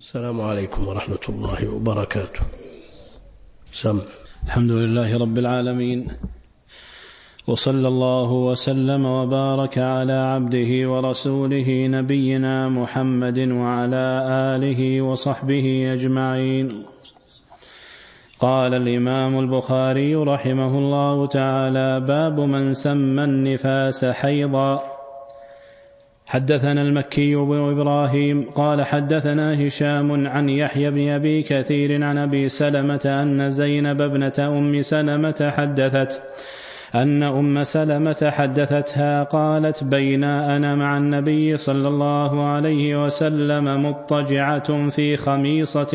السلام عليكم ورحمة الله وبركاته. سم. الحمد لله رب العالمين، وصلى الله وسلم وبارك على عبده ورسوله نبينا محمد وعلى آله وصحبه أجمعين. قال الإمام البخاري رحمه الله تعالى: باب من سمى النفاس حيضا. حدثنا المكي بن إبراهيم قال حدثنا هشام عن يحيى بن أبي كثير عن أبي سلمة أن زينب ابنة أم سلمة حدثتها قالت: بينا أنا مع النبي صلى الله عليه وسلم مضطجعة في خميصة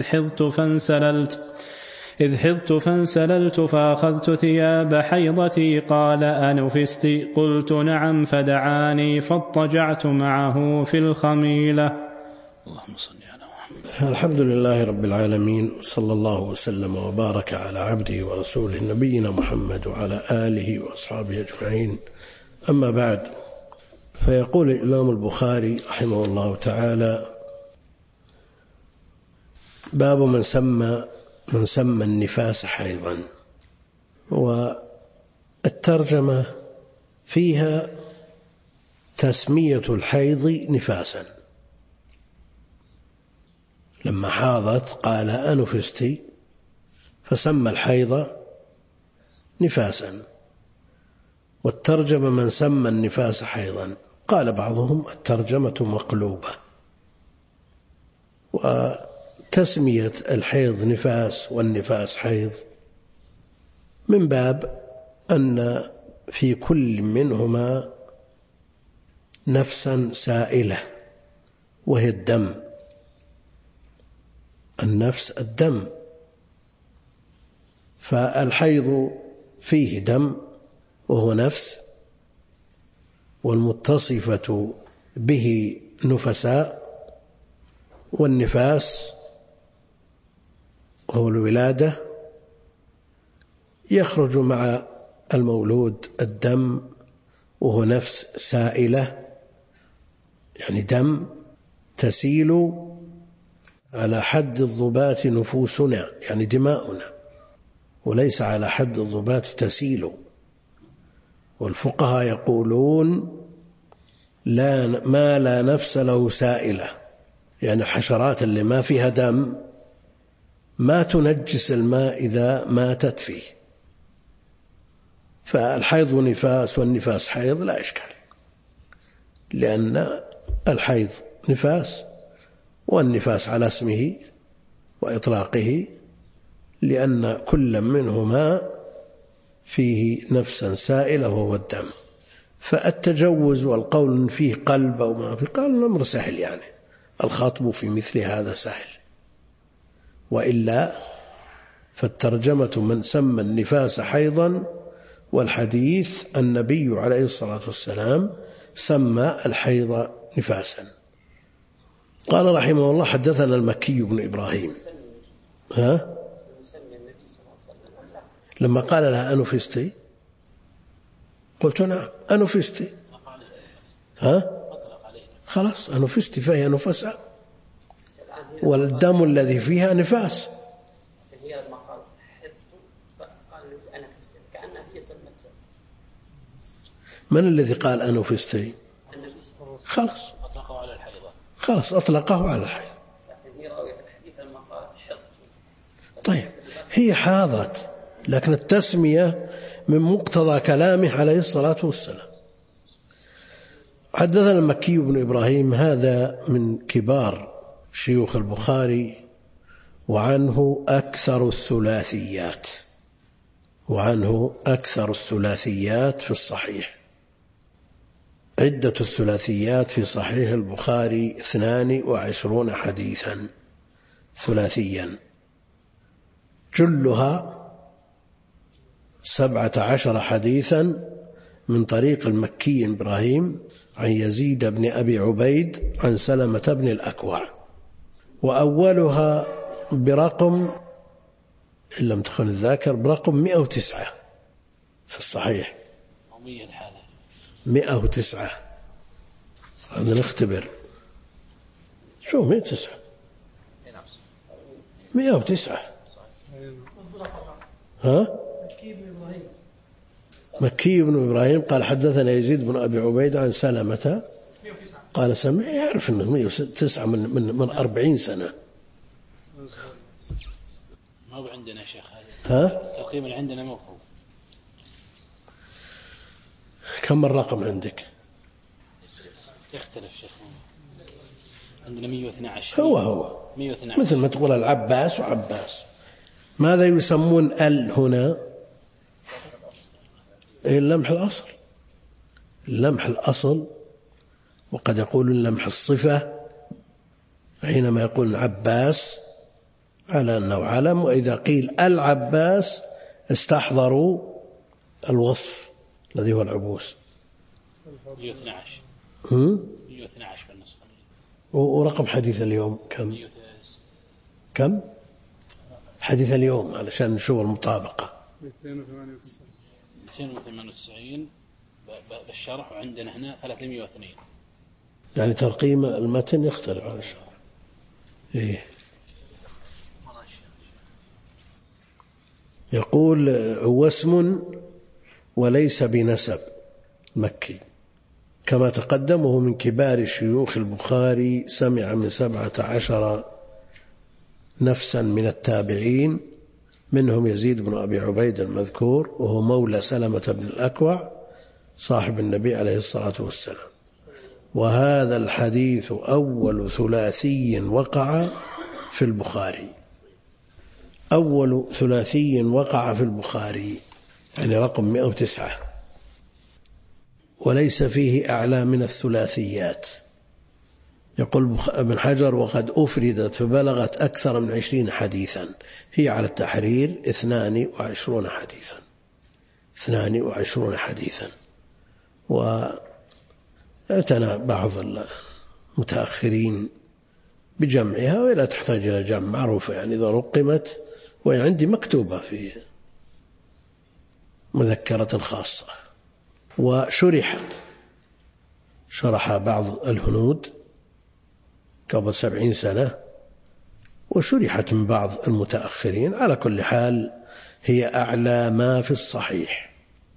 إذ حضت فانسللت فأخذت ثياب حيضتي، قال: أنفست؟ قلت: نعم، فدعاني فاضطجعت معه في الخميلة. اللهم صل على محمد. الحمد لله رب العالمين، صلى الله وسلم وبارك على عبده ورسوله نبينا محمد وعلى آله وأصحابه أجمعين. أما بعد، فيقول الإمام البخاري رحمه الله تعالى: باب من سمى النفاس حيضا. والترجمة فيها تسمية الحيض نفاسا، لما حاضت قال: أنفست، فسمى الحيض نفاسا. والترجمة من سمى النفاس حيضا. قال بعضهم: الترجمة مقلوبة، وتسمية الحيض نفاس والنفاس حيض من باب أن في كل منهما نفسا سائلة وهي الدم. النفس الدم، فالحيض فيه دم وهو نفس، والمتصفة به نفساء، والنفاس وهو الولادة يخرج مع المولود الدم وهو نفس سائلة، يعني دم تسيل على حد الضبات نفوسنا، يعني دماؤنا، وليس على حد الضبات تسيل. والفقهاء يقولون: ما لا نفس له سائلة، يعني الحشرات اللي ما فيها دم ما تنجس الماء إذا ماتت فيه. فالحيض نفاس والنفاس حيض لا إشكال، لأن الحيض نفاس والنفاس على اسمه وإطلاقه، لأن كل منهما فيه نفسا سائلة وهو الدم. فالتجوز والقول فيه قلب أو ما فيه قلب الأمر سهل، يعني الخطب في مثل هذا سهل. وإلا فالترجمة من سمى النفاس حيضا، والحديث النبي عليه الصلاة والسلام سمى الحيض نفاسا. قال رحمه الله: حدثنا المكي بن إبراهيم. لما قال لها: أنفستي؟ قلت: نعم، أنفستي. خلاص، أنفستي فهي نفساء، والدم الذي فيها نفاس. من الذي قال أنفستي؟ خلاص أطلقه على الحيض. طيب، هي حاضت، لكن التسمية من مقتضى كلامه عليه الصلاة والسلام. حدثنا المكي بن إبراهيم، هذا من كبار شيوخ البخاري، وعنه أكثر الثلاثيات في الصحيح. عدة الثلاثيات في صحيح البخاري 22 حديثا ثلاثيا، جلها 17 حديثا من طريق المكي إبراهيم عن يزيد بن أبي عبيد عن سلمة بن الأكوع، وأولها برقم، إن لم تخن الذاكر، برقم 109 في الصحيح. 109. هذا نختبر. شو 109؟ 109. ها؟ مكي بن إبراهيم قال حدثنا يزيد بن أبي عبيد عن سلمة قال سمع، يعرف أنه 109 من 40 سنة. ما هو عندنا يا شيخ ها؟ التقييم اللي عندنا مو هو. كم الرقم عندك؟ يختلف شيخ، عندنا 112. هو 112 مثل ما تقول العباس وعباس. ماذا يسمون هنا؟ اللمح الأصل، اللمح الأصل. وقد يقول اللمح الصفة حينما يقول العباس على أنه علم، وإذا قيل العباس استحضروا الوصف الذي هو العبوس. 112 112 في النسخة. ورقم حديث اليوم كم؟ كم حديث اليوم علشان نشوف المطابقة؟ 298 بالشرح، وعندنا هنا 302. يعني ترقيم المتن يختلف عن الشرح. إيه. يقول هو اسم وليس بنسب مكي كما تقدم، وهو من كبار شيوخ البخاري، سمع من 17 نفسا من التابعين، منهم يزيد بن أبي عبيد المذكور وهو مولى سلمة بن الأكوع صاحب النبي عليه الصلاة والسلام. وهذا الحديث أول ثلاثي وقع في البخاري، أول ثلاثي وقع في البخاري، يعني رقم 109، وليس فيه أعلى من الثلاثيات. يقول ابن حجر وقد أفردت فبلغت أكثر من 20 حديثا، هي على التحرير 22 حديثا، 22 حديثا. واعتنى بعض المتأخرين بجمعها ولا تحتاج إلى جمع، معروفة يعني إذا رقمت، وهي عندي مكتوبة في مذكرة خاصة. وشرحت، شرح بعض الهنود قبل 70 سنة، وشرحت من بعض المتأخرين. على كل حال هي أعلى ما في الصحيح،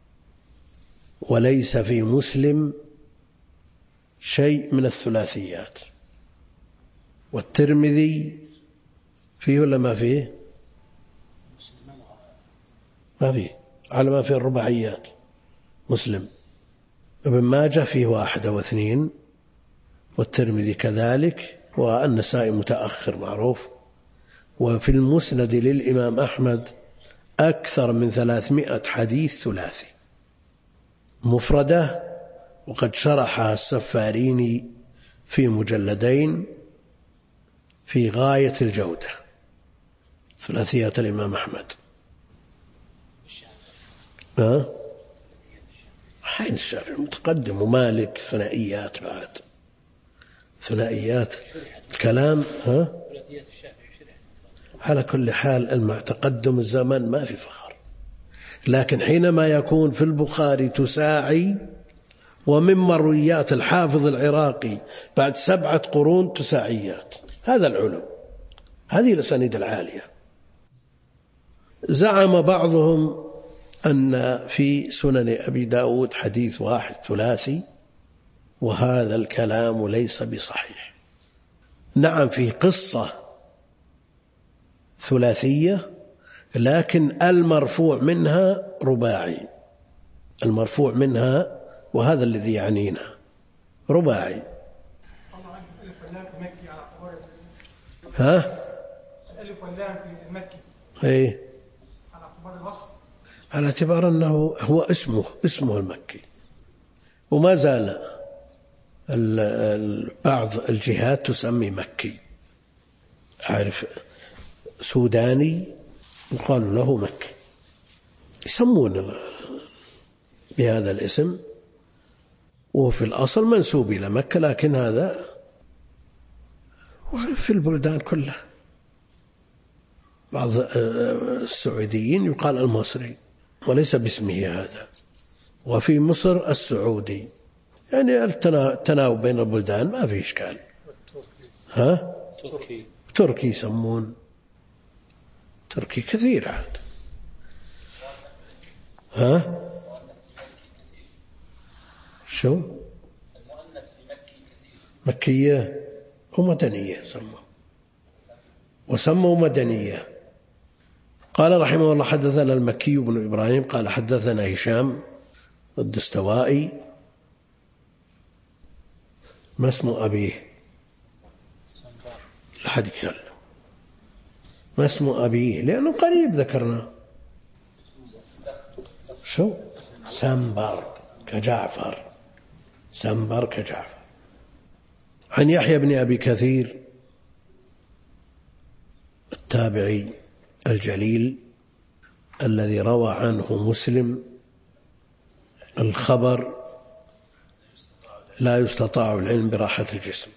وليس في مسلم شيء من الثلاثيات. والترمذي فيه ولا ما فيه؟ ما فيه، على ما فيه الرباعيات. مسلم، ابن ماجه فيه 1 و2، والترمذي كذلك، والنسائي متأخر معروف. وفي المسند للإمام أحمد أكثر من 300 حديث ثلاثي مفردة، وقد شرحها السفاريني في مجلدين في غاية الجودة، ثلاثيات الإمام أحمد. حين الشافعي متقدم، ومالك ثنائيات، بعد ثنائيات الكلام. على كل حال مع تقدم الزمن ما في فخر، لكن حينما يكون في البخاري تساعي، ومن مرويات الحافظ العراقي بعد 7 قرون تساعيات، هذا العلو، هذه الأسانيد العالية. زعم بعضهم أن في سنن أبي داود حديث 1 ثلاثي، وهذا الكلام ليس بصحيح. نعم فيه قصة ثلاثية، لكن المرفوع منها رباعي، المرفوع منها، وهذا الذي يعنينا، رباعي. ها؟ الألف واللام في المكي ايه على اعتبار الوصف، على اعتبار أنه هو اسمه المكي. وما زال بعض الجهات تسمي مكي، أعرف سوداني يقال له مكي، يسمون بهذا الاسم، وفي الأصل منسوب إلى مكة، لكن هذا في البلدان كلها. بعض السعوديين يقال المصري وليس باسمه هذا، وفي مصر السعودي، يعني التناوب بين البلدان ما في إشكال. ها؟ تركي يسمون، تركي كثير عاد. ها شو مكية ومدنية وسموا مدنية. قال رحمه الله حدثنا المكي بن إبراهيم قال حدثنا هشام الدستوائي. ما اسم أبيه؟ لحد يتكلم. ما اسم أبيه؟ لأنه قريب ذكرنا. شو سنبر كجعفر، سنبر كجعفر. عن يحيى بن أبي كثير التابعي الجليل الذي روى عنه مسلم الخبر لا يستطاع العلم براحة الجسم.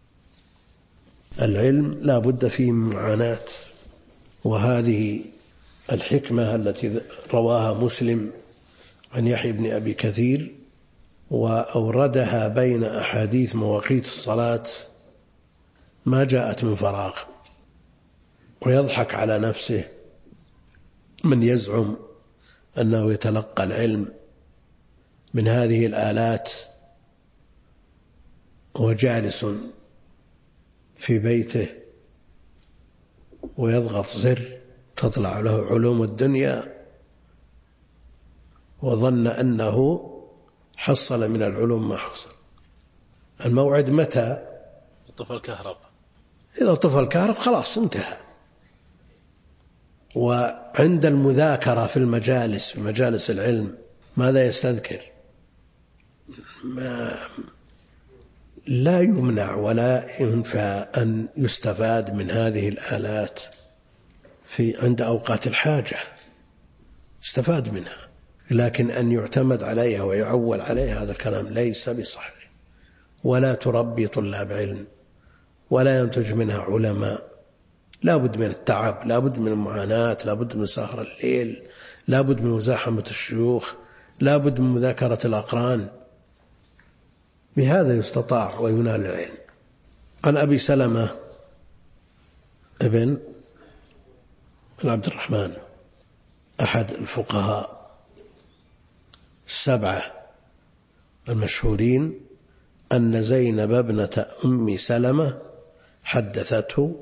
العلم لا بد فيه من معاناة، وهذه الحكمة التي رواها مسلم عن يحيى بن أبي كثير وأوردها بين أحاديث مواقيت الصلاة ما جاءت من فراغ. ويضحك على نفسه من يزعم أنه يتلقى العلم من هذه الآلات وجالس في بيته ويضغط زر تطلع له علوم الدنيا وظن أنه حصل من العلوم ما حصل. الموعد متى؟ طفى الكهرب. إذا طفى الكهرب خلاص انتهى. وعند المذاكرة في المجالس، في مجالس العلم، ماذا يستذكر؟ لا يمنع ولا ينفى أن يستفاد من هذه الآلات عند أوقات الحاجة، استفاد منها، لكن أن يعتمد عليها ويعول عليها هذا الكلام ليس بصحيح، ولا تربي طلاب علم ولا ينتج منها علماء. لا بد من التعب، لا بد من المعاناة، لا بد من سهر الليل، لا بد من مزاحمة الشيوخ، لا بد من مذاكرة الأقران. بهذا يستطاع وينال العلم. عن أبي سلمة ابن عبد الرحمن أحد الفقهاء السبعة المشهورين أن زينب ابنة أم سلمة حدثته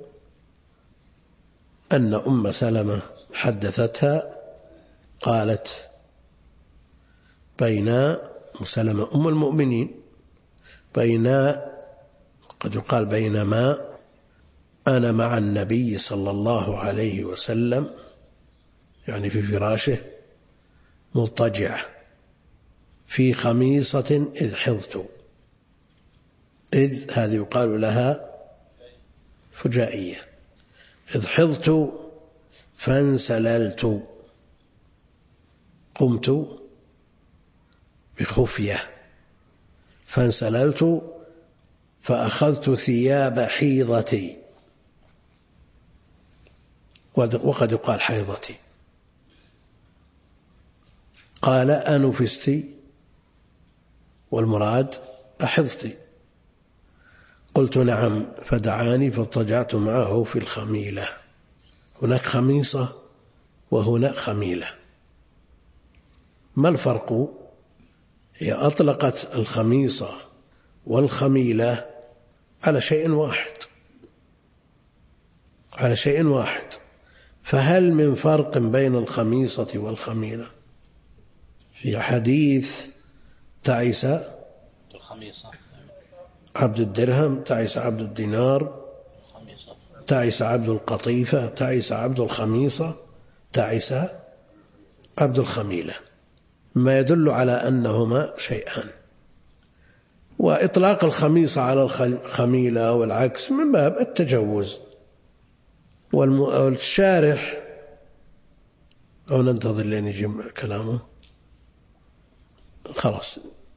أن أم سلمة حدثتها قالت بين سلمة أم المؤمنين قد يقال بينما أنا مع النبي صلى الله عليه وسلم، يعني في فراشه، مضطجع في خميصة إذ حضت. إذ هذه يقال لها فجائية. إذ حضت فانسللت، قمت بخفية فانسللت فأخذت ثياب حيضتي، وقد يقال حيضتي. قال أنفستي، والمراد أحضتي. قلت نعم، فدعاني فاضطجعت معه في الخميلة. هناك خميصة وهناك خميلة. ما الفرق؟ هي أطلقت الخميصة والخميلة على شيء واحد، فهل من فرق بين الخميصة والخميلة؟ في حديث تعس عبد الدرهم، تعس عبد الدينار، تعس عبد القطيفة، تعس عبد الخميصة، تعس عبد الخميلة، ما يدل على أنهما شيئان. وإطلاق الخميصة على الخميلة والعكس من باب التجوز. والشارح أو ننتظر لين يجي كلامه خلاص.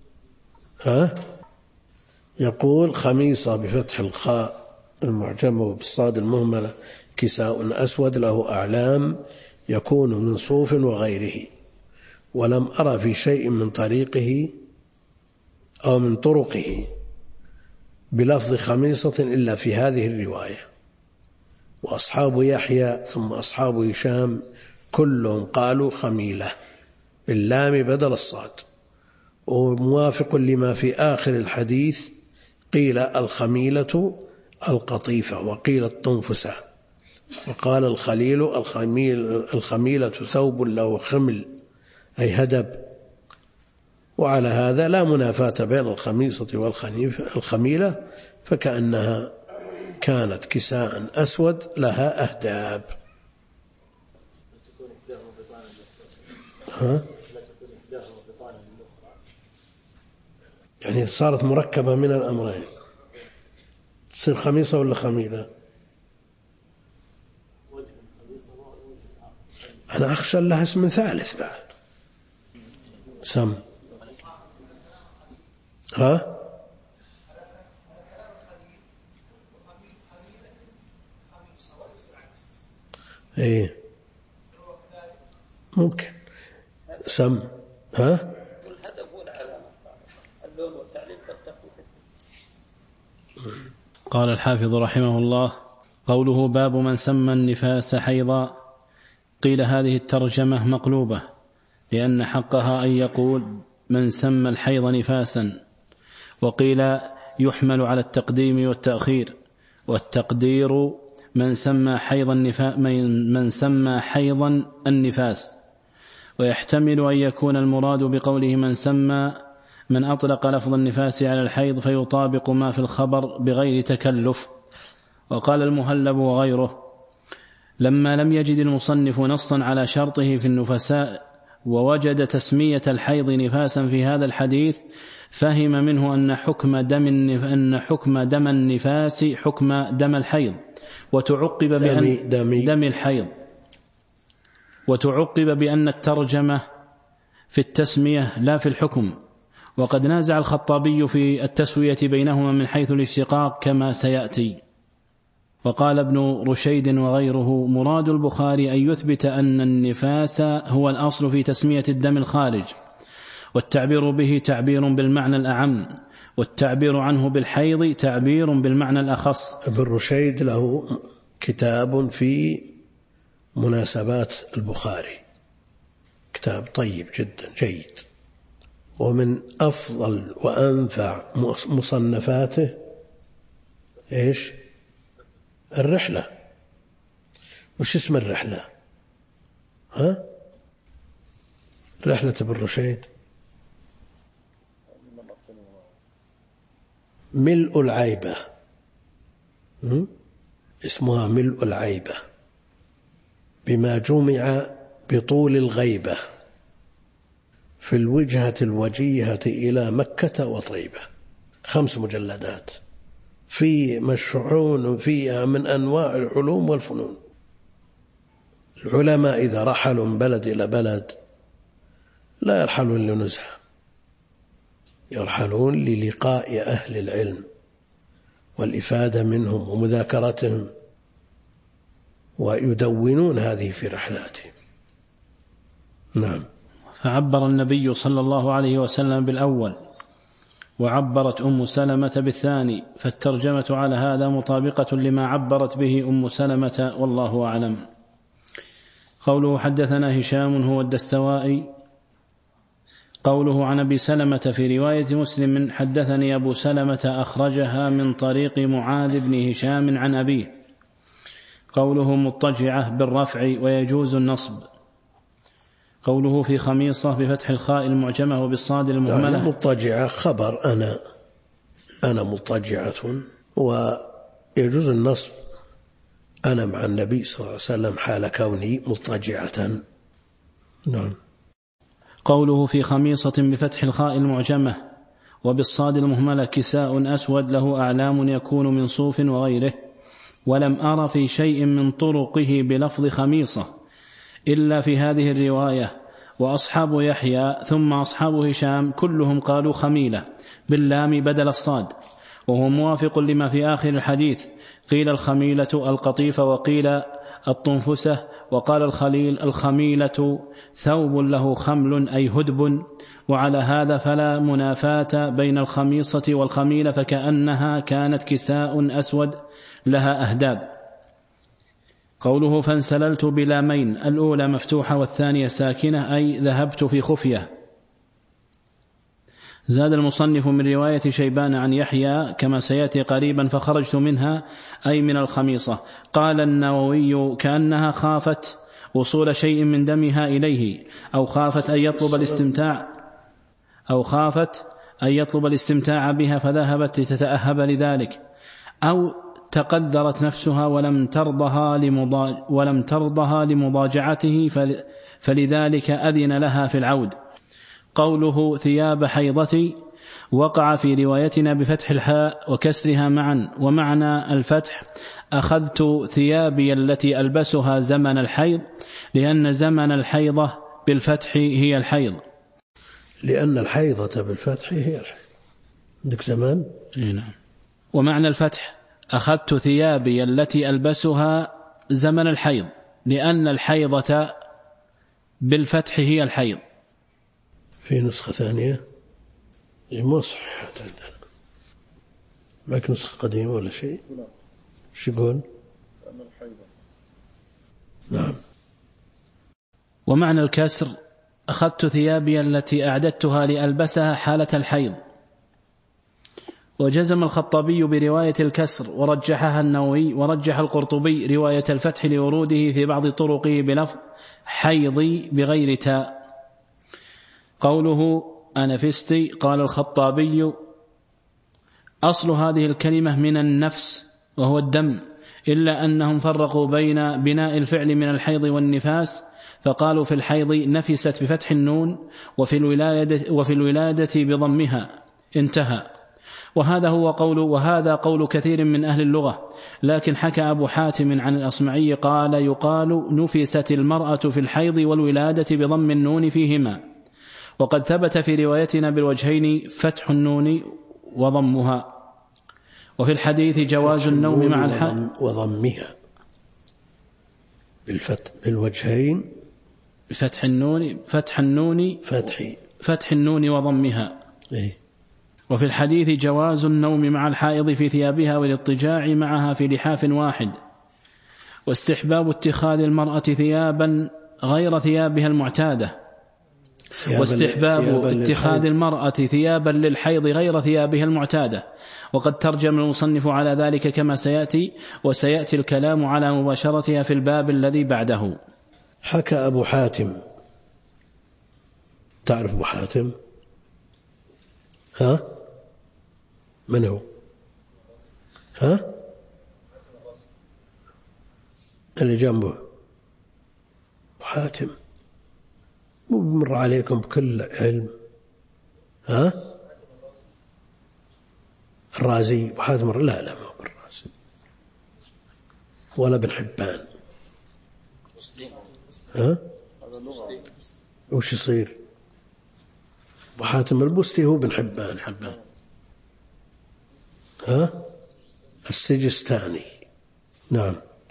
يقول خميصة بفتح الخاء المعجمة وبالصاد المهملة كساء أسود له أعلام يكون من صوف وغيره، ولم أرى في شيء من طريقه أو من طرقه بلفظ خميصة إلا في هذه الرواية. وأصحاب يحيى ثم أصحاب هشام كلهم قالوا خميلة باللام بدل الصاد، وموافق لما في آخر الحديث قيل الخميلة القطيفة وقيل الطنفسة، وقال الخليل الخميلة ثوب له خمل أي هدب. وعلى هذا لا منافاة بين الخميصة والخميلة، فكأنها كانت كساء أسود لها أهداب. يعني صارت مركبة من الأمرين، تصير خميصة ولا خميلة؟ أنا أخشى لها اسم ثالث بعد. سم إيه ممكن سم قال الحافظ رحمه الله: قوله باب من سمى النفاس حيضا. قيل هذه الترجمة مقلوبة، لأن حقها أن يقول من سمى الحيض نفاسا، وقيل يحمل على التقديم والتأخير، والتقدير من سمى حيضا النفاس. ويحتمل أن يكون المراد بقوله من سمى من أطلق لفظ النفاس على الحيض فيطابق ما في الخبر بغير تكلف. وقال المهلب وغيره: لما لم يجد المصنف نصا على شرطه في النفساء ووجد تسمية الحيض نفاسا في هذا الحديث، فهم منه أن حكم دم النفاس حكم دم الحيض، وتعقب بأن دم الحيض، وتعقب بأن الترجمة في التسمية لا في الحكم. وقد نازع الخطابي في التسوية بينهما من حيث الاشتقاق كما سيأتي. وقال ابن رشيد وغيره: مراد البخاري أن يثبت أن النفاس هو الأصل في تسمية الدم الخارج، والتعبير به تعبير بالمعنى الأعم، والتعبير عنه بالحيض تعبير بالمعنى الأخص. ابن رشيد له كتاب في مناسبات البخاري، كتاب طيب جدا جيد، ومن أفضل وأنفع مصنفاته إيش؟ الرحلة. وش اسم الرحلة؟ رحلة ابن رشيد ملء العيبة، اسمها ملء العيبة، بما جمع بطول الغيبة في الوجهة الوجيهة إلى مكة وطيبة. 5 مجلدات، في مشحون فيها من أنواع العلوم والفنون. العلماء إذا رحلوا من بلد إلى بلد لا يرحلون لنزهة، يرحلون للقاء أهل العلم والإفادة منهم ومذاكرتهم، ويدونون هذه في رحلاتهم. نعم. فعبر النبي صلى الله عليه وسلم بالأول، وعبرت أم سلمة بالثاني، فالترجمة على هذا مطابقة لما عبرت به أم سلمة، والله أعلم. قوله حدثنا هشام هو الدستوائي. قوله عن أبي سلمة في رواية مسلم حدثني أبو سلمة أخرجها من طريق معاذ بن هشام عن أبيه. قوله مضطجعة بالرفع ويجوز النصب. قوله في خميصة بفتح الخاء المعجمة وبالصاد المهملة. مضطجعة خبر أنا مضطجعة، ويجوز النصب أنا مع النبي صلى الله عليه وسلم حال كوني مضطجعة. نعم. قوله في خميصة بفتح الخاء المعجمة وبالصاد المهملة كساء أسود له أعلام يكون من صوف وغيره. ولم أر في شيء من طرقه بلفظ خميصة إلا في هذه الرواية. وأصحاب يحيى ثم أصحاب هشام كلهم قالوا خميلة باللام بدل الصاد، وهو موافق لما في آخر الحديث. قيل الخميلة القطيفة وقيل الطنفسة، وقال الخليل الخميلة ثوب له خمل أي هدب. وعلى هذا فلا منافاة بين الخميصة والخميلة، فكأنها كانت كساء أسود لها أهداب. قوله فانسللت بلامين، الأولى مفتوحة والثانية ساكنة، أي ذهبت في خفية. زاد المصنف من رواية شيبان عن يحيى كما سيأتي قريبا فخرجت منها، أي من الخميصة. قال النووي كأنها خافت وصول شيء من دمها إليه، أو خافت أن يطلب الاستمتاع بها فذهبت لتتأهب لذلك، أو تقدرت نفسها ولم ترضها لمضاجعته فلذلك أذن لها في العود. قوله ثياب حيضتي وقع في روايتنا بفتح الحاء وكسرها معا، ومعنى الفتح أخذت ثيابي التي ألبسها زمن الحيض، لأن زمن الحيضة بالفتح هي الحيض. لأن الحيضة بالفتح هي الحيض. عندك زمان؟ نعم. ومعنى الفتح أخذت ثيابي التي ألبسها زمن الحيض، لأن الحيضة بالفتح هي الحيض. في نسخة ثانية مو صحيحة عندنا، معك نسخة قديمة ولا شيء؟ شو يقول؟ نعم. ومعنى الكسر أخذت ثيابي التي أعددتها لألبسها حالة الحيض. وجزم الخطابي برواية الكسر ورجحها النووي، ورجح القرطبي رواية الفتح لوروده في بعض طرقه بلفظ حيضي بغير تاء. قوله أنفستي، قال الخطابي أصل هذه الكلمة من النفس وهو الدم، إلا أنهم فرقوا بين بناء الفعل من الحيض والنفاس، فقالوا في الحيض نفست بفتح النون، وفي الولادة بضمها، انتهى. وهذا قول كثير من أهل اللغة، لكن حكى أبو حاتم عن الأصمعي قال يقال نفست المرأة في الحيض والولادة بضم النون فيهما. وقد ثبت في روايتنا بالوجهين فتح النون وضمها. وفي الحديث جواز النوم مع الحائض وضمها بالوجهين، فتح النون وضمها. وفي الحديث جواز النوم مع الحائض في ثيابها والاضطجاع معها في لحاف واحد. واستحباب اتخاذ المرأة ثيابا غير ثيابها المعتادة، واستحباب اتخاذ المرأة ثيابا للحيض غير ثيابها المعتادة. وقد ترجم المصنف على ذلك كما سيأتي، وسيأتي الكلام على مباشرتها في الباب الذي بعده. حكى أبو حاتم، تعرف أبو حاتم؟ ها؟ من هو؟ ها؟ اللي جنبه أبو حاتم، مو بمر عليكم بكل علم. ها؟ الرازي. أبو حاتم لا ما هو الرازي ولا بن حبان. ها؟ وش يصير؟ أبو حاتم البستي هو بن حبان. ها؟ السجستاني. نعم.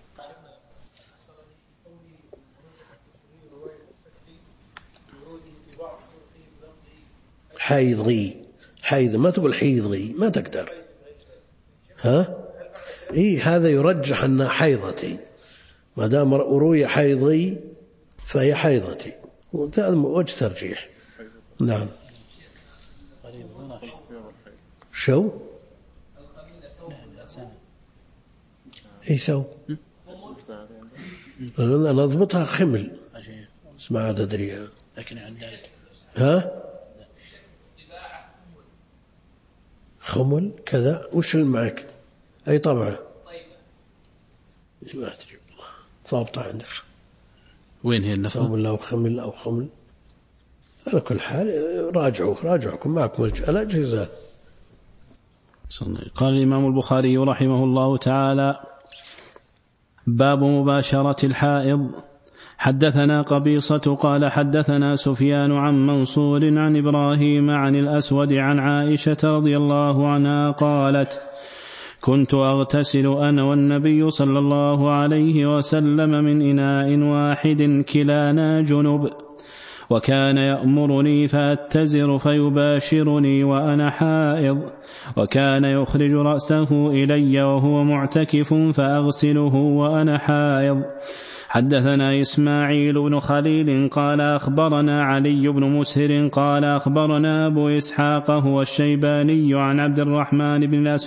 حيض ما تقول حيضي، ما تقدر. ها؟ هذا يرجح أن حيضتي، ما دام روي حيضي فهي حيضتي، وجه ترجيح. نعم. شو؟ سو أنا أضبطها خمل، اسمع عاد أدريها. ها؟ خمل كذا. وش اللي معك؟ أي طبعة؟ ما أدري والله، ضابطة عندك. وين هي النفقة؟ خمل أو خمل أو خمل، على كل حال راجعكم معكم الأجهزة. قال الإمام البخاري رحمه الله تعالى: باب مباشرة الحائض. حدثنا قبيصة قال حدثنا سفيان عن منصور عن إبراهيم عن الأسود عن عائشة رضي الله عنها قالت: كنت أغتسل أنا والنبي صلى الله عليه وسلم من إناء واحد كلانا جنب، وكان يأمرني فأتزر فيباشرني وأنا حائض، وكان يخرج رأسه إلي وهو معتكف فأغسله وأنا حائض. حدثنا إسماعيل بن خليل قال أخبرنا علي بن مسهر قال أخبرنا أبو إسحاق هو الشيباني عن عبد الرحمن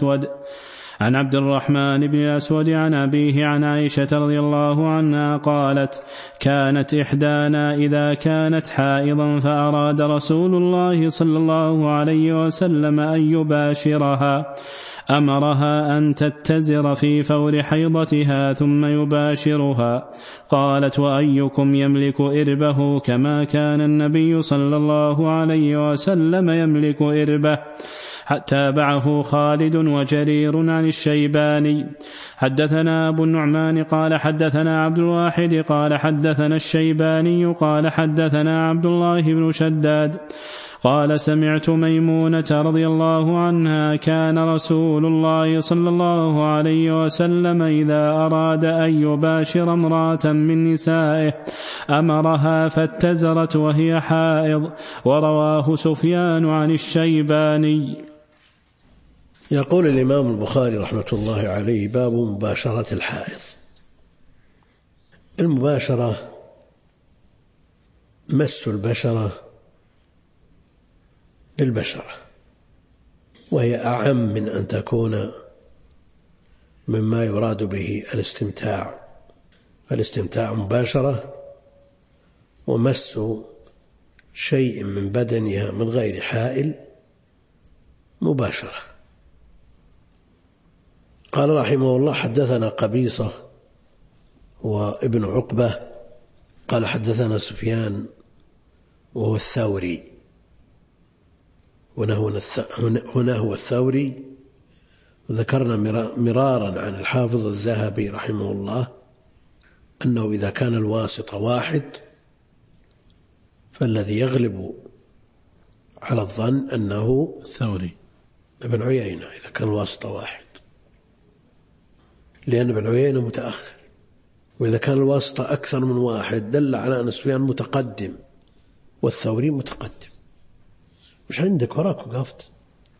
بن الأسود عن أبيه عن عائشة رضي الله عنها قالت: كانت إحدانا إذا كانت حائضا فأراد رسول الله صلى الله عليه وسلم أن يباشرها أمرها أن تتزر في فور حيضتها ثم يباشرها. قالت: وأيكم يملك إربه كما كان النبي صلى الله عليه وسلم يملك إربه؟ تابعه خالد وجرير عن الشيباني. حدثنا أبو النعمان قال حدثنا عبد الواحد قال حدثنا الشيباني قال حدثنا عبد الله بن شداد قال: سمعت ميمونة رضي الله عنها: كان رسول الله صلى الله عليه وسلم إذا أراد أن يباشر امرأة من نسائه أمرها فاتزرت وهي حائض. ورواه سفيان عن الشيباني. يقول الإمام البخاري رحمة الله عليه: باب مباشرة الحائض. المباشرة مس البشرة بالبشرة، وهي أعم من أن تكون مما يراد به الاستمتاع. الاستمتاع مباشرة، ومس شيء من بدنها من غير حائل مباشرة. قال رحمه الله: حدثنا قبيصة وابن عقبة قال حدثنا سفيان وهو الثوري، هنا هو الثوري. وذكرنا مرارا عن الحافظ الذهبي رحمه الله أنه إذا كان الواسطة واحد فالذي يغلب على الظن أنه الثوري ابن عيينة إذا كان الواسطة واحد، لأن ابن عيينة متأخر. وإذا كان الواسطة أكثر من واحد دل على أن سفيان متقدم والثوري متقدم. مش عندك وراك وقفت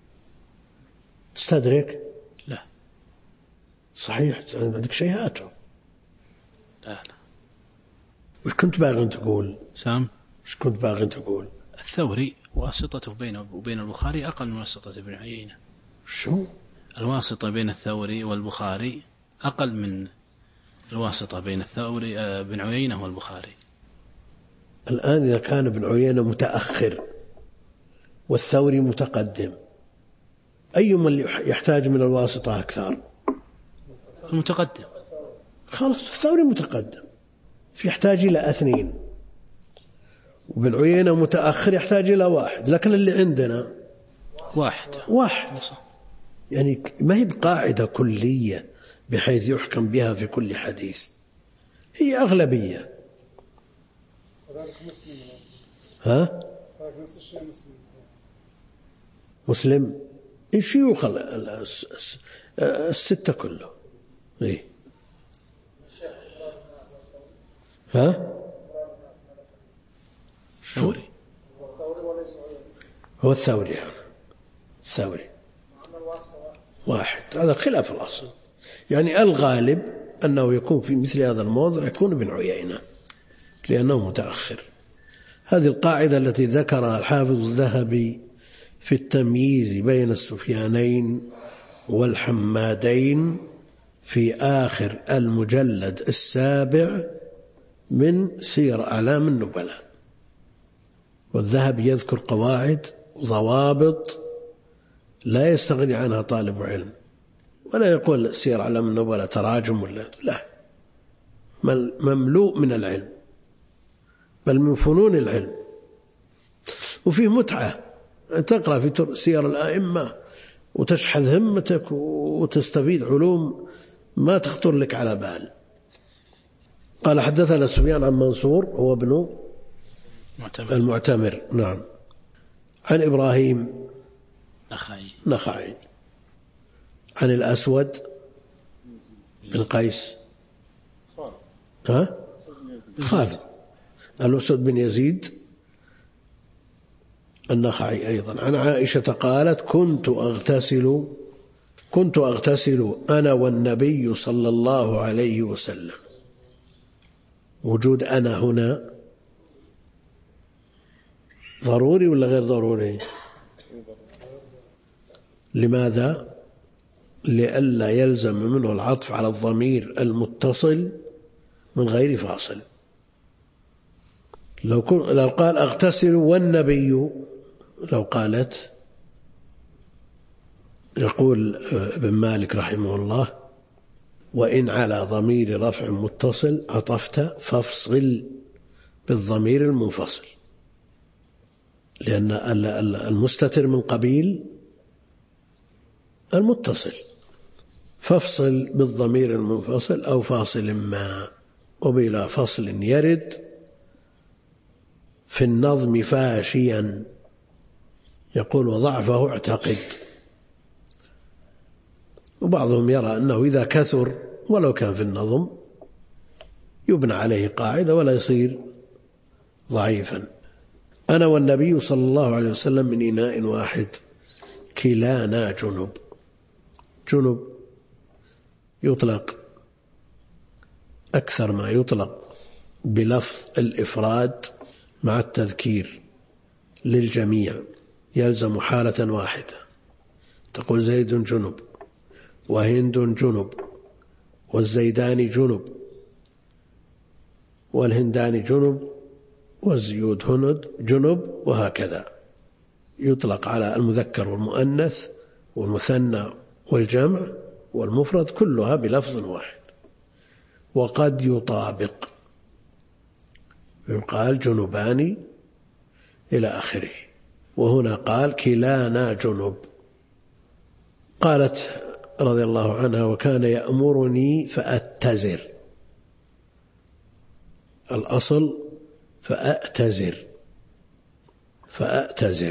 تستدرك؟ لا صحيح، عندك شيئاته. لا. وش كنت باغي تقول؟ سام. وش كنت باغي تقول؟ الثوري واسطته بينه وبين البخاري أقل من واسطة ابن عيينة. شو؟ الواسطة بين الثوري والبخاري أقل من الواسطة بين الثوري بن عيينة والبخاري. الآن إذا كان ابن عيينة متأخر والثوري متقدم، أيما اللي يحتاج من الواسطة أكثر؟ المتقدم. خلاص الثوري متقدم يحتاج إلى 2، وابن عيينة متأخر يحتاج إلى 1، لكن اللي عندنا واحد. يعني ما هي بقاعدة كلية بحيث يحكم بها في كل حديث، هي أغلبية. ها؟ مسلم شيوخ الستة كله. إيه؟ ها؟ ثوري هو الثوري واحد، هذا خلاف الأصل. يعني الغالب أنه يكون في مثل هذا الموضع يكون ابن عيينة لأنه متأخر. هذه القاعدة التي ذكرها الحافظ الذهبي في التمييز بين السفيانين والحمادين في آخر المجلد 7 من سير أعلام النبلاء. والذهبي يذكر قواعد وضوابط لا يستغني عنها طالب علم، ولا يقول سير أعلام النبلاء تراجم ولا لا، مملوء من العلم، بل من فنون العلم. وفيه متعة أن تقرأ في سير الآئمة وتشحذ همتك وتستفيد علوم ما تخطر لك على بال. قال حدثنا سفيان عن منصور هو ابن المعتمر، نعم، عن إبراهيم نخعي عن الأسود بن قيس خالد الأسود بن يزيد النخعي أيضا عن عائشة قالت كنت أغتسل أنا والنبي صلى الله عليه وسلم. وجود أنا هنا ضروري ولا غير ضروري؟ لماذا؟ لئلا يلزم منه العطف على الضمير المتصل من غير فاصل. لو قال أغتسل والنبي، لو قالت، يقول ابن مالك رحمه الله: وإن على ضمير رفع متصل عطفت فافصل بالضمير المنفصل، لأن المستتر من قبيل المتصل، فافصل بالضمير المنفصل أو فاصل ما. وبلا فصل يرد في النظم فاشيا، يقول: وضعفه اعتقد. وبعضهم يرى أنه إذا كثر ولو كان في النظم يبنى عليه قاعدة ولا يصير ضعيفا. أنا والنبي صلى الله عليه وسلم من إناء واحد كلانا جنب. جنب يطلق أكثر ما يطلق بلفظ الإفراد مع التذكير للجميع، يلزم حالة واحدة. تقول: زيد جنب، وهند جنب، والزيدان جنب، والهندان جنب، والزيود هند جنب، وهكذا. يطلق على المذكر والمؤنث والمثنى والجمع والمفرد كلها بلفظ واحد. وقد يطابق، يقال جنبان إلى آخره. وهنا قال: كلانا جنب. قالت رضي الله عنها: وكان يأمرني فأتزر. الأصل فأتزر.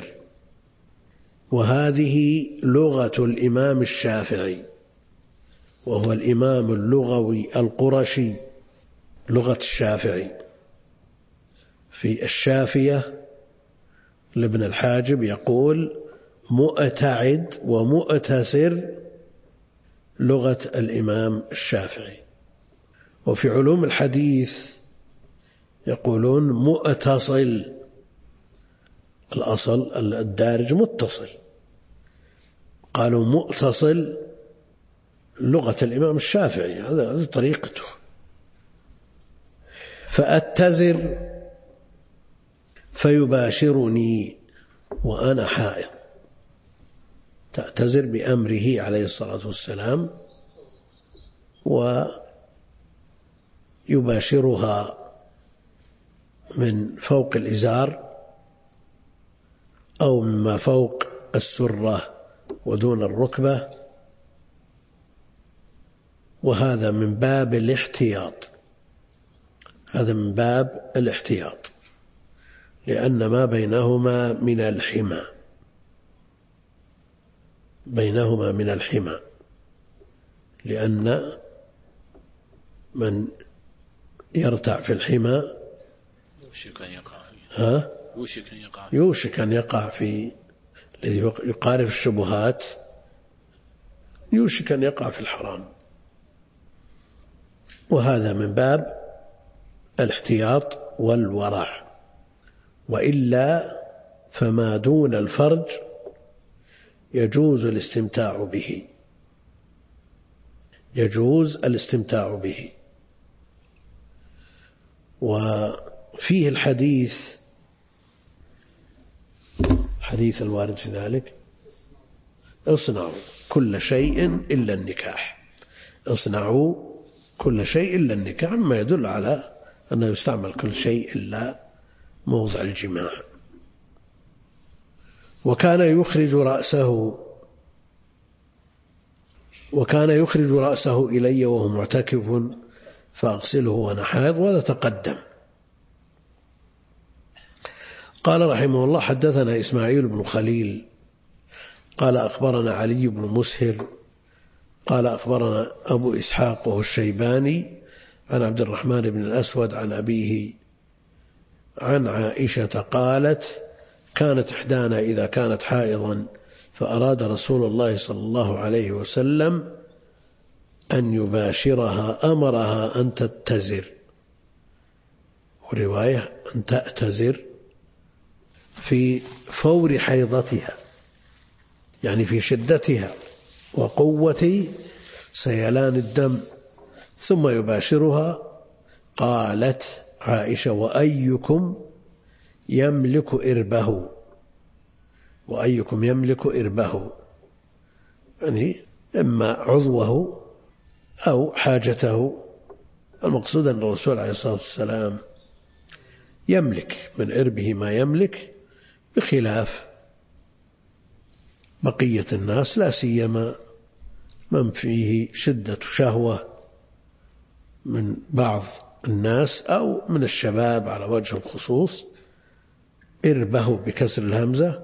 وهذه لغة الإمام الشافعي، وهو الإمام اللغوي القرشي، لغة الشافعي. في الشافية لابن الحاجب يقول: مؤتعد ومؤتسر لغة الإمام الشافعي. وفي علوم الحديث يقولون مؤتصل، الأصل الدارج متصل، قالوا مؤتصل لغة الإمام الشافعي، هذا طريقته. فأتزر فيباشرني وأنا حائض. تأتزر بأمره عليه الصلاة والسلام، ويباشرها من فوق الإزار أو مما فوق السرة ودون الركبة. وهذا من باب الاحتياط، هذا من باب الاحتياط، لأن ما بينهما من الحمى، بينهما من الحمى، لأن من يرتع في الحمى يوشك أن يقع في الذي يقارف الشبهات، يوشك أن يقع في الحرام. وهذا من باب الاحتياط والورع. وإلا فما دون الفرج يجوز الاستمتاع به، يجوز الاستمتاع به. وفيه الحديث الوارد في ذلك: اصنعوا كل شيء إلا النكاح. اصنعوا كل شيء إلا النكاح، مما يدل على أنه يستعمل كل شيء إلا موضع الجماع. وكان يخرج رأسه إلي وهو معتكف فأغسله وأنا حائض، وهذا تقدم. قال رحمه الله: حدثنا إسماعيل بن خليل قال أخبرنا علي بن مسهر قال أخبرنا أبو إسحاق وهو الشيباني عن عبد الرحمن بن الأسود عن أبيه عن عائشة قالت: كانت إحدانا إذا كانت حائضا فأراد رسول الله صلى الله عليه وسلم أن يباشرها أمرها أن تتزر، ورواية أن تأتزر في فور حيضتها، يعني في شدتها وقوة سيلان الدم، ثم يباشرها. قالت عائشة: وأيكم يملك إربه، وأيكم يملك إربه، يعني إما عضوه أو حاجته. المقصود أن الرسول عليه الصلاة والسلام يملك من إربه ما يملك، بخلاف بقية الناس، لا سيما من فيه شدة شهوة من بعض الناس أو من الشباب على وجه الخصوص. إربه بكسر الهمزة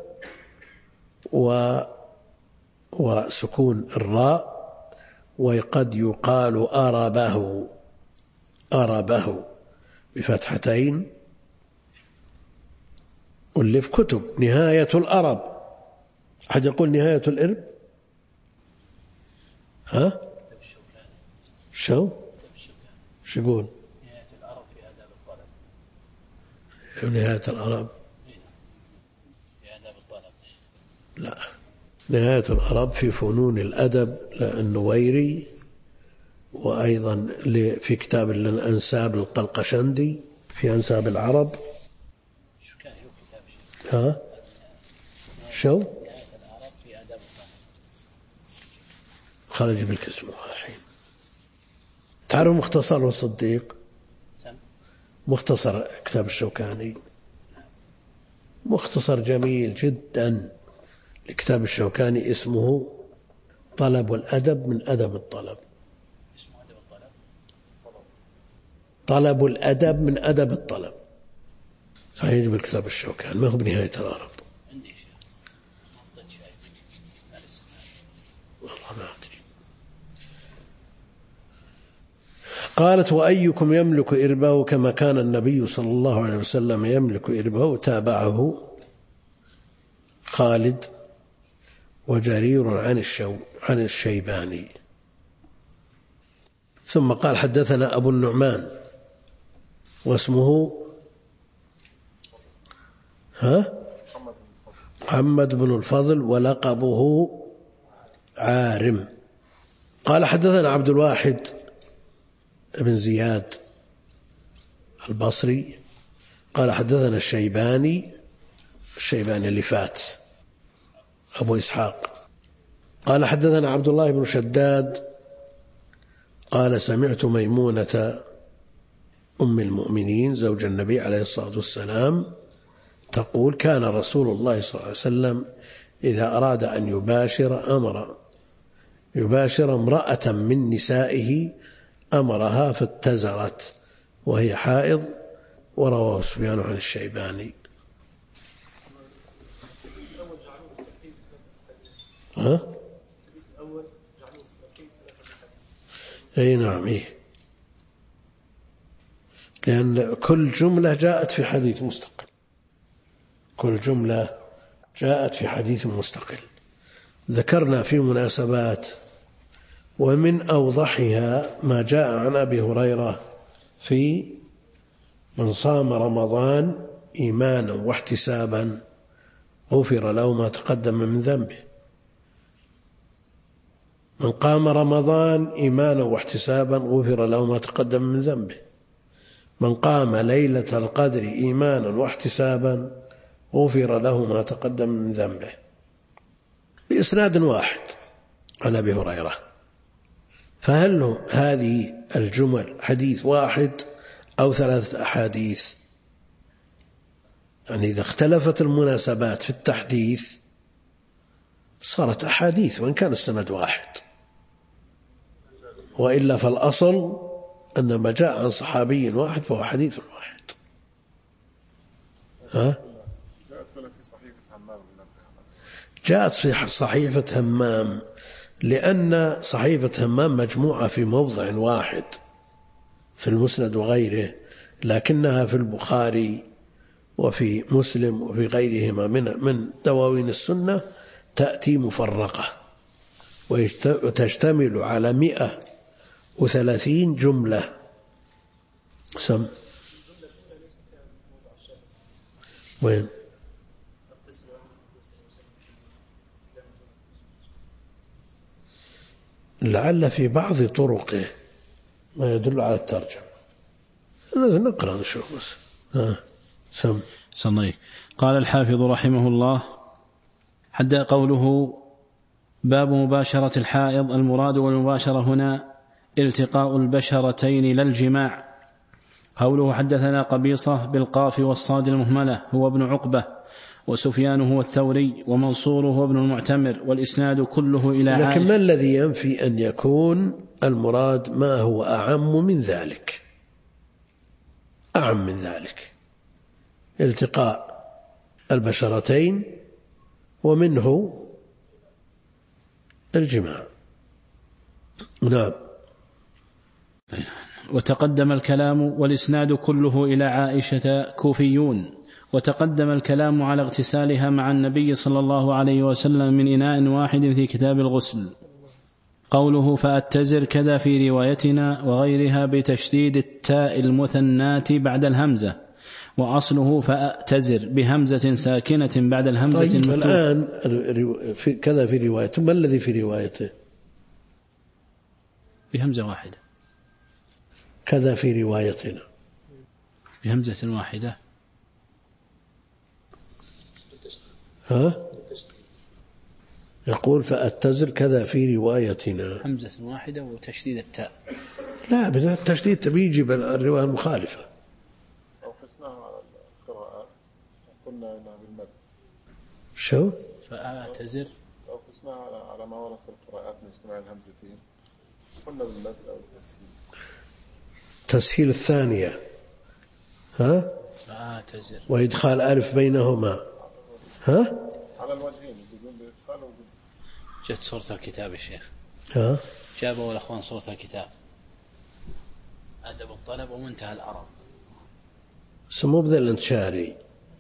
وسكون الراء، وقد يقال أربه، أربه بفتحتين. واللي في كتب نهاية الأرب، أحد يقول نهاية الإرب؟ ها؟ شو يقول؟ نهاية الأرب في آداب الطلب. نهاية الأرب في آداب الطلب. لا، نهاية الأرب في فنون الأدب للنويري، وأيضا في كتاب الأنساب للقلقشندي في أنساب العرب. شو كان له كتاب شيء؟ ها؟ شو؟ نهاية الأرب في آداب الطلب. خرج بالكسم الحين. تعرف مختصر الصديق؟ مختصر كتاب الشوكاني، مختصر جميل جدا لكتاب الشوكاني، اسمه طلب الأدب من أدب الطلب. اسمه أدب الطلب. طلب الأدب من أدب الطلب. صحيح يجب الكتاب الشوكاني، ما هو بنهاية العرب. عندي شيء ما أعطيت شيء. والله ما أدري. قالت: وأيكم يملك إربه كما كان النبي صلى الله عليه وسلم يملك إربه. تابعه خالد وجرير عن الشيباني. ثم قال: حدثنا أبو النعمان واسمه محمد بن الفضل ولقبه عارم. قال: حدثنا عبد الواحد بن زياد البصري قال: حدثنا الشيباني اللي فات أبو إسحاق قال: حدثنا عبد الله بن شداد قال: سمعت ميمونة أم المؤمنين زوج النبي عليه الصلاة والسلام تقول: كان رسول الله صلى الله عليه وسلم إذا أراد أن يباشر امرأة من نسائه أمرها فاتزرت وهي حائض. ورواه سفيان عن الشيباني. أي نعم، إيه، لأن كل جملة جاءت في حديث مستقل، كل جملة جاءت في حديث مستقل. ذكرنا في مناسبات، ومن أوضحها ما جاء عن أبي هريرة في من صام رمضان إيمانا واحتسابا غفر له ما تقدم من ذنبه. من قام رمضان إيمانا واحتسابا غفر له ما تقدم من ذنبه. من قام ليلة القدر إيمانا واحتسابا غفر له ما تقدم من ذنبه، بإسناد واحد عن أبي هريرة. فهل هذه الجمل حديث واحد أو 3 أحاديث؟ يعني إذا اختلفت المناسبات في التحديث صارت أحاديث وإن كان السند واحد، وإلا فالأصل أن ما جاء عن صحابي واحد فهو حديث واحد. جاءت في صحيفة همام، لأن صحيفة همام مجموعة في موضع واحد في المسند وغيره، لكنها في البخاري وفي مسلم وفي غيرهما من دواوين السنة تأتي مفرقة وتشتمل على 130 جملة. سم وين؟ لعل في بعض طرقه ما يدل على الترجمة. نقرأ نشوف بس. سم صنعي. قال الحافظ رحمه الله: حد قوله باب مباشرة الحائض. المراد والمباشرة هنا التقاء البشرتين لا الجماع. قوله حدثنا قبيصة بالقاف والصاد المهملة هو ابن عقبة، وسفيان هو الثوري، ومنصور هو ابن المعتمر، والإسناد كله إلى عائشة. لكن ما الذي ينفي أن يكون المراد ما هو أعم من ذلك؟ أعم من ذلك التقاء البشرتين ومنه الجماع. نعم. وتقدم الكلام والإسناد كله إلى عائشة كوفيون. وتقدم الكلام على اغتسالها مع النبي صلى الله عليه وسلم من إناء واحد في كتاب الغسل. قوله فأتزر كذا في روايتنا وغيرها بتشديد التاء المثنات بعد الهمزة، وأصله فأتزر بهمزة ساكنة بعد الهمزة. طيب الآن كذا في روايته، ما الذي في روايته؟ بهمزة واحدة. كذا في روايتنا بهمزة واحدة. يقول فأتزر كذا في روايتنا همزة واحدة وتشديد التاء. لا، بدأ التشديد تبيجي بالرواية المخالفة. لو قسناها على القراءات قلنا انها بالمد. شو؟ فأعتذر لو قسناها على ما ورد في القراءات من اجتماع الهمزتين قلنا بالمد او التسهيل. تسهيل الثانية فأعتذر وإدخال ألف بينهما على الوجهين بدون إدخال وجود. جت صورة الكتاب الشيخ. جابوا الأخوان صورة الكتاب أدب الطلب ومنتهى العرب. سموه بذا الانتشاري.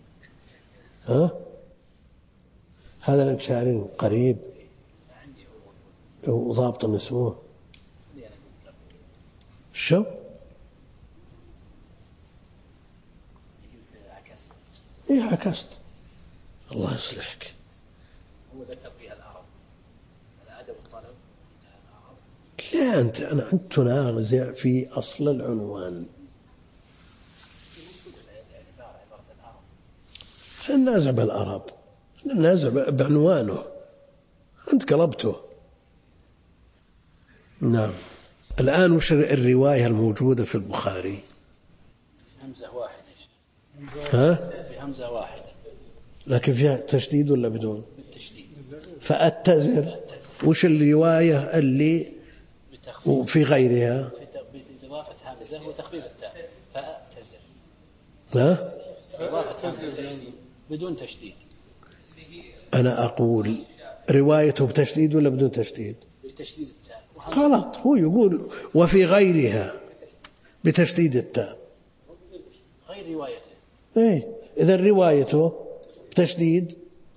هذا الانتشاري قريب وضابط اسمه شو؟ إيه عكست. الله يصلحك. هو ذكر فيها العرب أدب الطلب منتهى العرب. لا أنت تنازع في أصل العنوان. ننازع بالعرب، ننازع بعنوانه، أنت قلبته. نعم. الآن وش الرواية الموجودة في البخاري؟ همزة واحدة. في همزة واحدة لكن فيها تشديد ولا بدون؟ بالتشديد. فأتزر وش الرواية اللي وفي غيرها؟ بإضافة همزة وتخفيف التاء. فأتزر إضافة همزة بدون تشديد. أنا أقول روايته بتشديد ولا بدون تشديد؟ بتشديد التاء. غلط. هو يقول وفي غيرها بتشديد التاء. غير روايته. إيه إذا روايته بتشديد.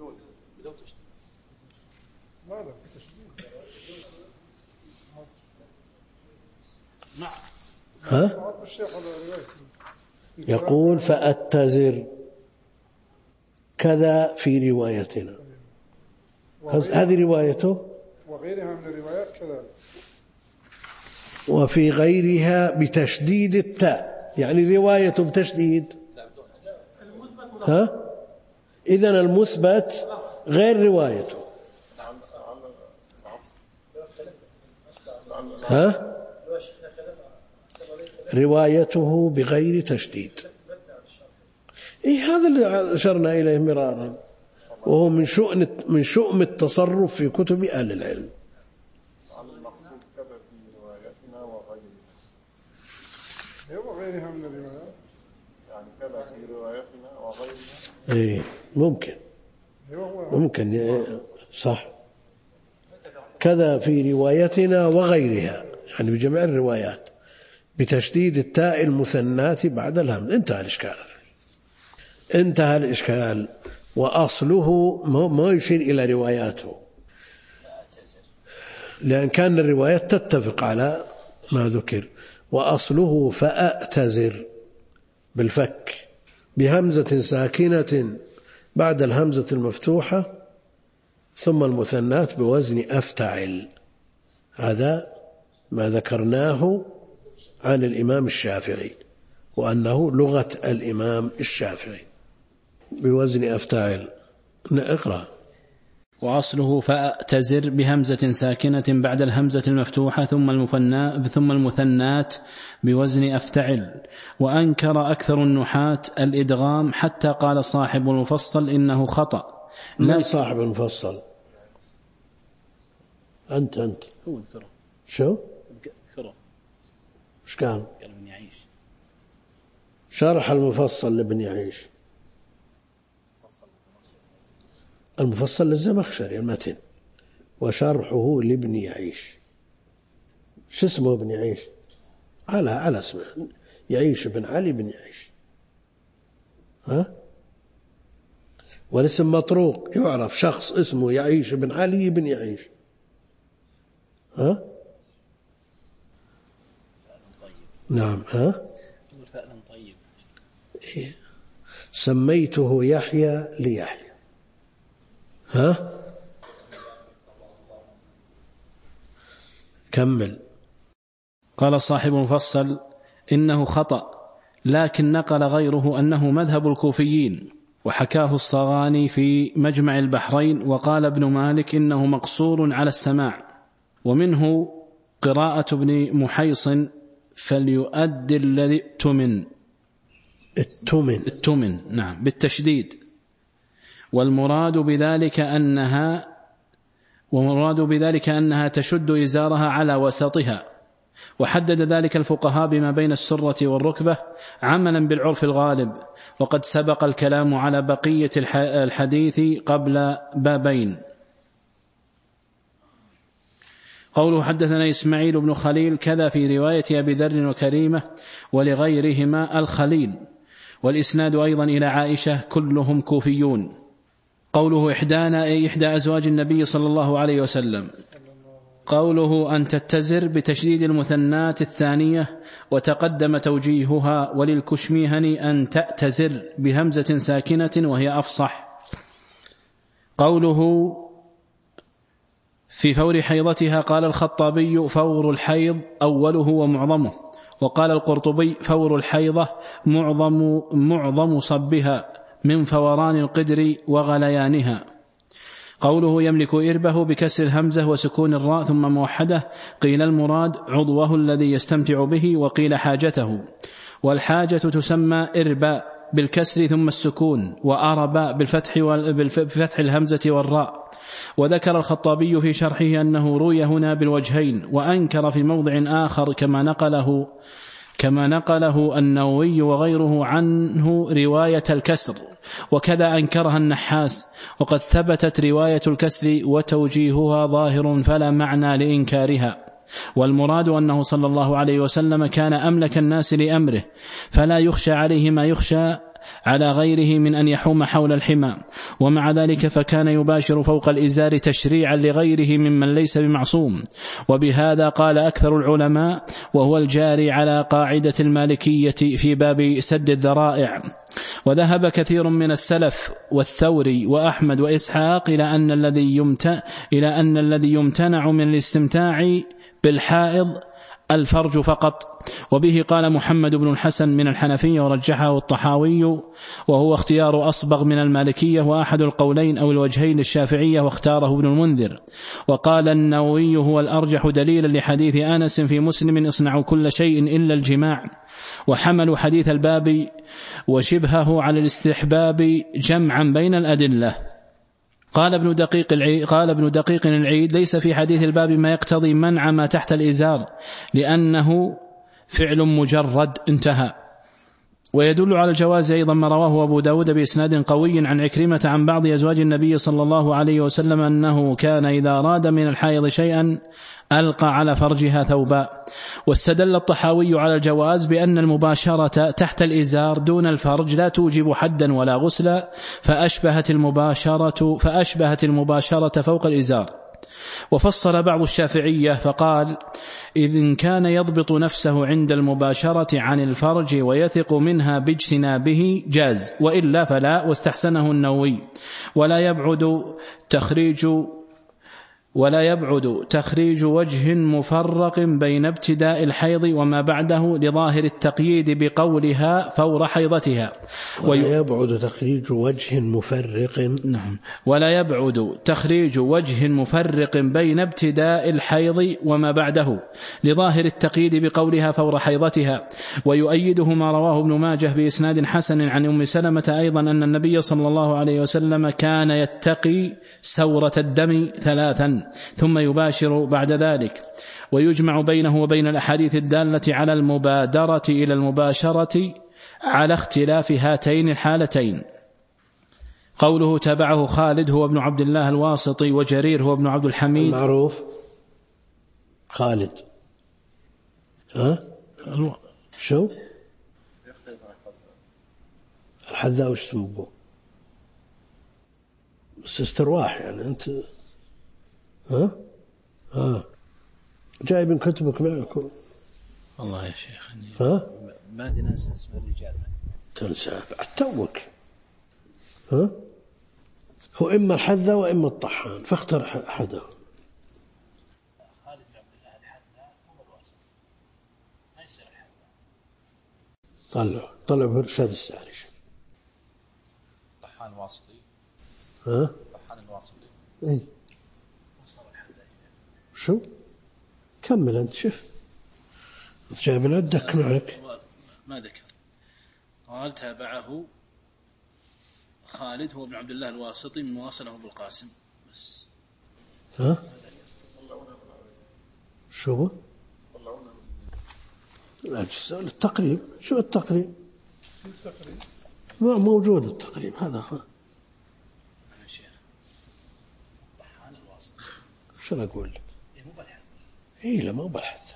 يقول فأتزر كذا في روايتنا. هذه روايته وغيرها من الروايات كذلك. وفي غيرها بتشديد التاء، يعني روايته بتشديد. إذن المثبت غير روايته. روايته بغير تشديد. هذا اللي أشرنا إليه مرارا، وهو من شؤم التصرف في كتب أهل العلم. المقصود كذا في رواياتنا وغيرها من الروايات، يعني كذا في رواياتنا وغيرها. ممكن صح. كذا في روايتنا وغيرها، يعني بجميع الروايات بتشديد التاء المثنات بعد الهمز. انتهى الإشكال. انتهى الإشكال. وأصله ما يشير إلى رواياته، لأن كان الروايات تتفق على ما ذكر. وأصله فأأتزر بالفك بهمزة ساكنة بعد الهمزة المفتوحة ثم المثنات بوزن أفتعل. هذا ما ذكرناه عن الإمام الشافعي، وأنه لغة الإمام الشافعي بوزن أفتعل. اقرأ. وأصله فأأتزر بهمزة ساكنة بعد الهمزة المفتوحة ثم المثنات بوزن أفتعل. وأنكر أكثر النحاة الإدغام حتى قال صاحب المفصل إنه خطأ. من صاحب المفصل؟ أنت هو ذكره. شو؟ ذكره. إيش كان؟ قال ابن يعيش. شرح المفصل لابن يعيش. المفصل للزمخشري المتن، وشرحه لابن يعيش. شو اسمه ابن يعيش؟ على اسمه يعيش بن علي بن يعيش. ها؟ والاسم مطروق، يعرف شخص اسمه يعيش بن علي بن يعيش. ها؟ نعم. ها؟ فعلا طيب. إيه؟ سميته يحيى ليحيى. ها؟ كمل. قال صاحب المفصل إنه خطأ، لكن نقل غيره أنه مذهب الكوفيين، وحكاه الصغاني في مجمع البحرين. وقال ابن مالك إنه مقصور على السماع. ومنه قراءة ابن محيص فليؤدي الذي التمن نعم بالتشديد. والمراد بذلك أنها تشد إزارها على وسطها. وحدد ذلك الفقهاء بما بين السرة والركبة عملا بالعرف الغالب. وقد سبق الكلام على بقية الحديث قبل بابين. قوله حدثنا إسماعيل بن خليل كذا في رواية أبي ذر وكريمة ولغيرهما الخليل. والإسناد أيضا إلى عائشة كلهم كوفيون. قوله إحدى أزواج النبي صلى الله عليه وسلم. قوله أن تتزر بتشديد المثنات الثانية وتقدم توجيهها. وللكشميهني أن تأتزر بهمزة ساكنة وهي أفصح. قوله في فور حيضتها قال الخطابي فور الحيض أوله ومعظمه. وقال القرطبي فور الحيضة معظم صبها من فوران القدر وغليانها. قوله يملك إربه بكسر الهمزة وسكون الراء ثم موحدة. قيل المراد عضوه الذي يستمتع به، وقيل حاجته. والحاجة تسمى إربا بالكسر ثم السكون، وأربا بفتح الهمزة والراء. وذكر الخطابي في شرحه أنه روي هنا بالوجهين، وأنكر في موضع آخر كما نقله النووي وغيره عنه رواية الكسر، وكذا أنكرها النحاس. وقد ثبتت رواية الكسر وتوجيهها ظاهر فلا معنى لإنكارها. والمراد أنه صلى الله عليه وسلم كان أملك الناس لأمره، فلا يخشى عليه ما يخشى على غيره من أن يحوم حول الحمى. ومع ذلك فكان يباشر فوق الإزار تشريعا لغيره ممن ليس بمعصوم. وبهذا قال أكثر العلماء، وهو الجاري على قاعدة المالكية في باب سد الذرائع. وذهب كثير من السلف والثوري وأحمد وإسحاق إلى أن الذي يمتنع من الاستمتاع بالحائض الفرج فقط. وبه قال محمد بن الحسن من الحنفية ورجحه الطحاوي، وهو اختيار أصبغ من المالكية وأحد القولين أو الوجهين للشافعية، واختاره ابن المنذر. وقال النووي هو الأرجح دليلا لحديث أنس في مسلم اصنعوا كل شيء إلا الجماع. وحملوا حديث الباب وشبهه على الاستحباب جمعا بين الأدلة. قال ابن دقيق العيد ليس في حديث الباب ما يقتضي منع ما تحت الإزار، لأنه فعل مجرد. انتهى. ويدل على الجواز أيضا ما رواه أبو داود بإسناد قوي عن عكرمة عن بعض أزواج النبي صلى الله عليه وسلم أنه كان إذا أراد من الحائض شيئا ألقى على فرجها ثوبا. واستدل الطحاوي على الجواز بأن المباشرة تحت الإزار دون الفرج لا توجب حدا ولا غسلا، فأشبهت المباشرة فوق الإزار. وفصل بعض الشافعية فقال إذن كان يضبط نفسه عند المباشرة عن الفرج ويثق منها باجتنابه جاز، وإلا فلا. واستحسنه النووي. ولا يبعد تخريج وجه مفرق بين ابتداء الحيض وما بعده لظاهر التقييد بقولها فور حيضتها. ولا يبعد تخريج وجه مفرق. نعم. ولا يبعد تخريج وجه مفرق بين ابتداء الحيض وما بعده لظاهر التقييد بقولها فور حيضتها. ويؤيده ما رواه ابن ماجه بإسناد حسن عن أم سلمة أيضا أن النبي صلى الله عليه وسلم كان يتقي سورة الدم 3 ثم يباشر بعد ذلك. ويجمع بينه وبين الأحاديث الدالة على المبادرة إلى المباشرة على اختلاف هاتين الحالتين. قوله تابعه خالد هو ابن عبد الله الواسطي وجرير هو ابن عبد الحميد معروف خالد شو الحذاء وش اسمه بس استرواح يعني أنت جايب من كتبك معكم والله يا شيخ ما دي ناس اسم الرجال تنسى بعد توك هو إما الحذاء وإما الطحان فاختر أحدهم. خالد بن عبد الله الحذاء هو الواسط ما يصير الحذاء. طلع في إرشاد الساري طحان واسطي طحان الواسطي إيه شو كمل أنت شوف جايب عندك معك ما ذكر. قال تابعه خالد هو ابن عبد الله الواسطي من واصله أبو القاسم بس شو التقريب شو التقريب ما موجود التقريب هذا شو أقول لك لا مو بالحث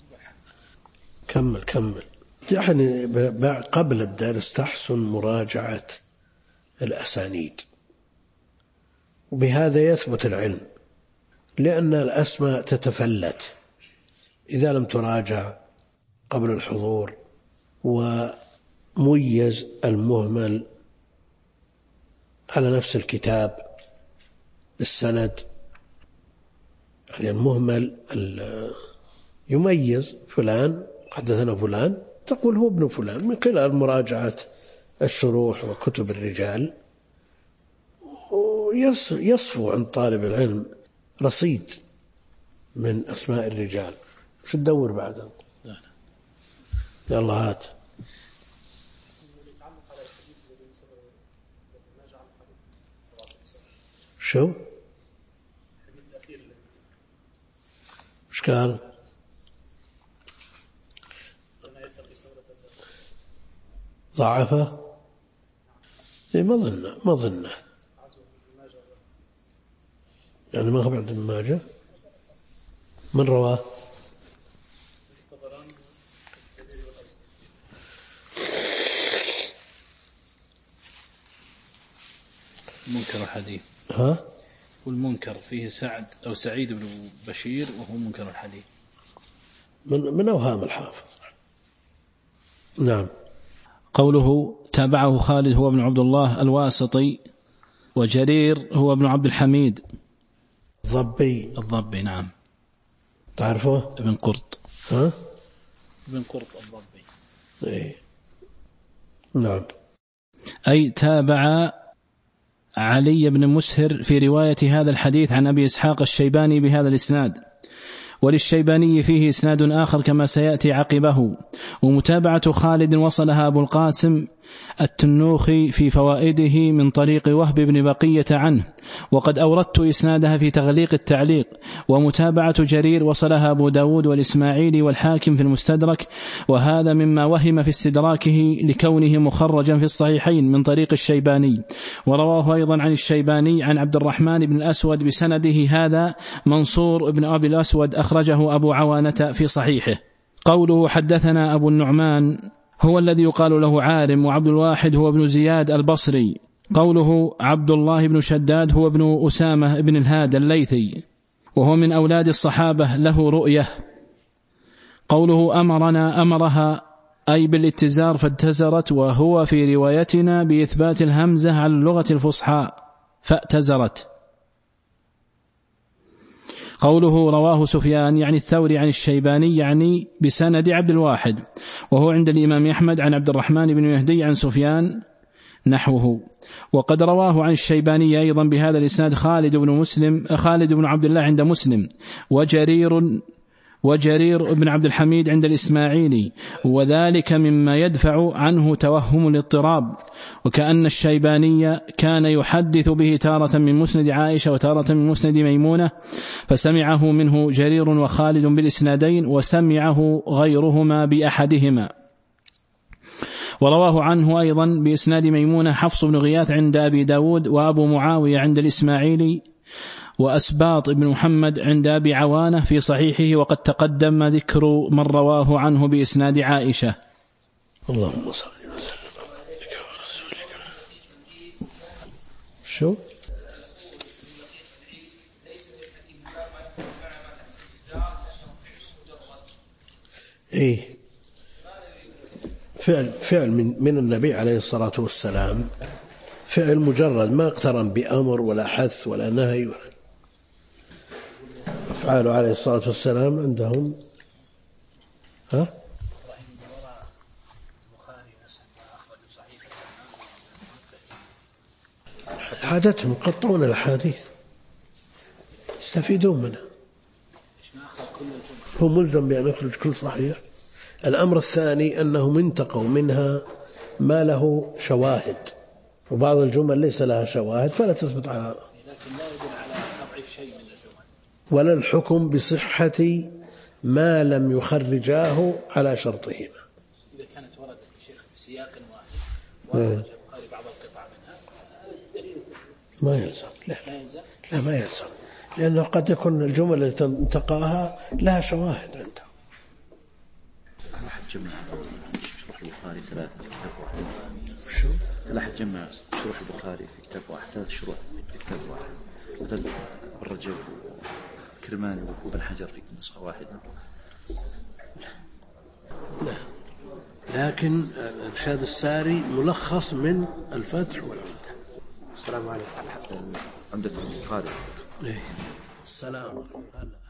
كمل يعني قبل الدرس تحسن مراجعة الأسانيد وبهذا يثبت العلم لأن الأسماء تتفلت إذا لم تراجع قبل الحضور. وميز المهمل على نفس الكتاب بالسند يعني المهمل يميز فلان حدثنا فلان تقول هو ابن فلان من خلال مراجعة الشروح وكتب الرجال ويصفو عند طالب العلم رصيد من أسماء الرجال. شو تدور بعدها يلا هات شو ايش قال ضعفه ما ظنه يعني ما هو عند ابن ماجه من رواه منكر الحديث والمنكر فيه سعد أو سعيد بن بشير وهو منكر الحديث من أوهام الحافظ. نعم. قوله تابعه خالد هو ابن عبد الله الواسطي وجرير هو ابن عبد الحميد الضبي نعم تعرفه ابن قرط ابن قرط الضبي إيه. نعم. أي تابع علي بن مسهر في رواية هذا الحديث عن أبي إسحاق الشيباني بهذا الإسناد. وللشيباني فيه إسناد آخر كما سيأتي عقبه. ومتابعة خالد وصلها أبو القاسم التنوخي في فوائده من طريق وهب بن بقية عنه، وقد أوردت إسنادها في تغليق التعليق. ومتابعة جرير وصلها أبو داود والإسماعيلي والحاكم في المستدرك، وهذا مما وهم في استدراكه لكونه مخرجا في الصحيحين من طريق الشيباني. ورواه أيضا عن الشيباني عن عبد الرحمن بن الأسود بسنده هذا منصور بن أبي الأسود، أخرجه أبو عوانة في صحيحه. قوله حدثنا أبو النعمان هو الذي يقال له عارم، وعبد الواحد هو ابن زياد البصري. قوله عبد الله بن شداد هو ابن أسامة بن الهاد الليثي، وهو من أولاد الصحابة له رؤية. قوله أمرها أي بالاتزار فاتزرت، وهو في روايتنا بإثبات الهمزة على اللغة الفصحى فاتزرت. قوله رواه سفيان يعني الثوري عن الشيباني يعني بسند عبد الواحد، وهو عند الإمام أحمد عن عبد الرحمن بن مهدي عن سفيان نحوه. وقد رواه عن الشيباني أيضا بهذا الإسناد خالد بن عبد الله عند مسلم، وجرير بن عبد الحميد عند الإسماعيلي، وذلك مما يدفع عنه توهم الاضطراب، وكأن الشيباني كان يحدث به تارة من مسند عائشة وتارة من مسند ميمونة، فسمعه منه جرير وخالد بالإسنادين، وسمعه غيرهما بأحدهما. ورواه عنه أيضا بإسناد ميمونة حفص بن غياث عند أبي داود، وأبو معاوية عند الإسماعيلي، وأسباط بن محمد عند أبي عوانة في صحيحه، وقد تقدم ذكر من رواه عنه بإسناد عائشة. اللهم صل وسلم عليك ورسولك. شو إيه فعل من النبي عليه الصلاة والسلام، فعل مجرد ما اقترن بأمر ولا حث ولا نهي ولا أفعاله عليه الصلاة والسلام عندهم عادتهم يقطعون الأحاديث يستفيدون منها. هو ملزم بأن يخرج كل صحيح. الأمر الثاني أنهم انتقوا منها ما له شواهد، وبعض الجمل ليس لها شواهد فلا تثبت على، لكن لا يدل على قطع شيء من الجمل، ولا الحكم بصحة ما لم يخرجاه على شرطهما. إذا كانت وردت الشيخ بسياق واحد ورد بعض القطع منها ما يلزم. لا ما يلزم، لأنه قد يكون الجمل التي انتقاها لها شواهد عنده. أحد جمع شروح البخاري ثلاثة في كتاب واحد. شو؟ أحد جمع شروح البخاري في كتاب واحد، 3 شروح في كتاب واحد، مثل الرجب وكرماني وابن حجر في نسخة واحدة. لا، لكن الإرشاد الساري ملخص من الفتح والعمدة. السلام عليكم. عمدة البخاري. السلام.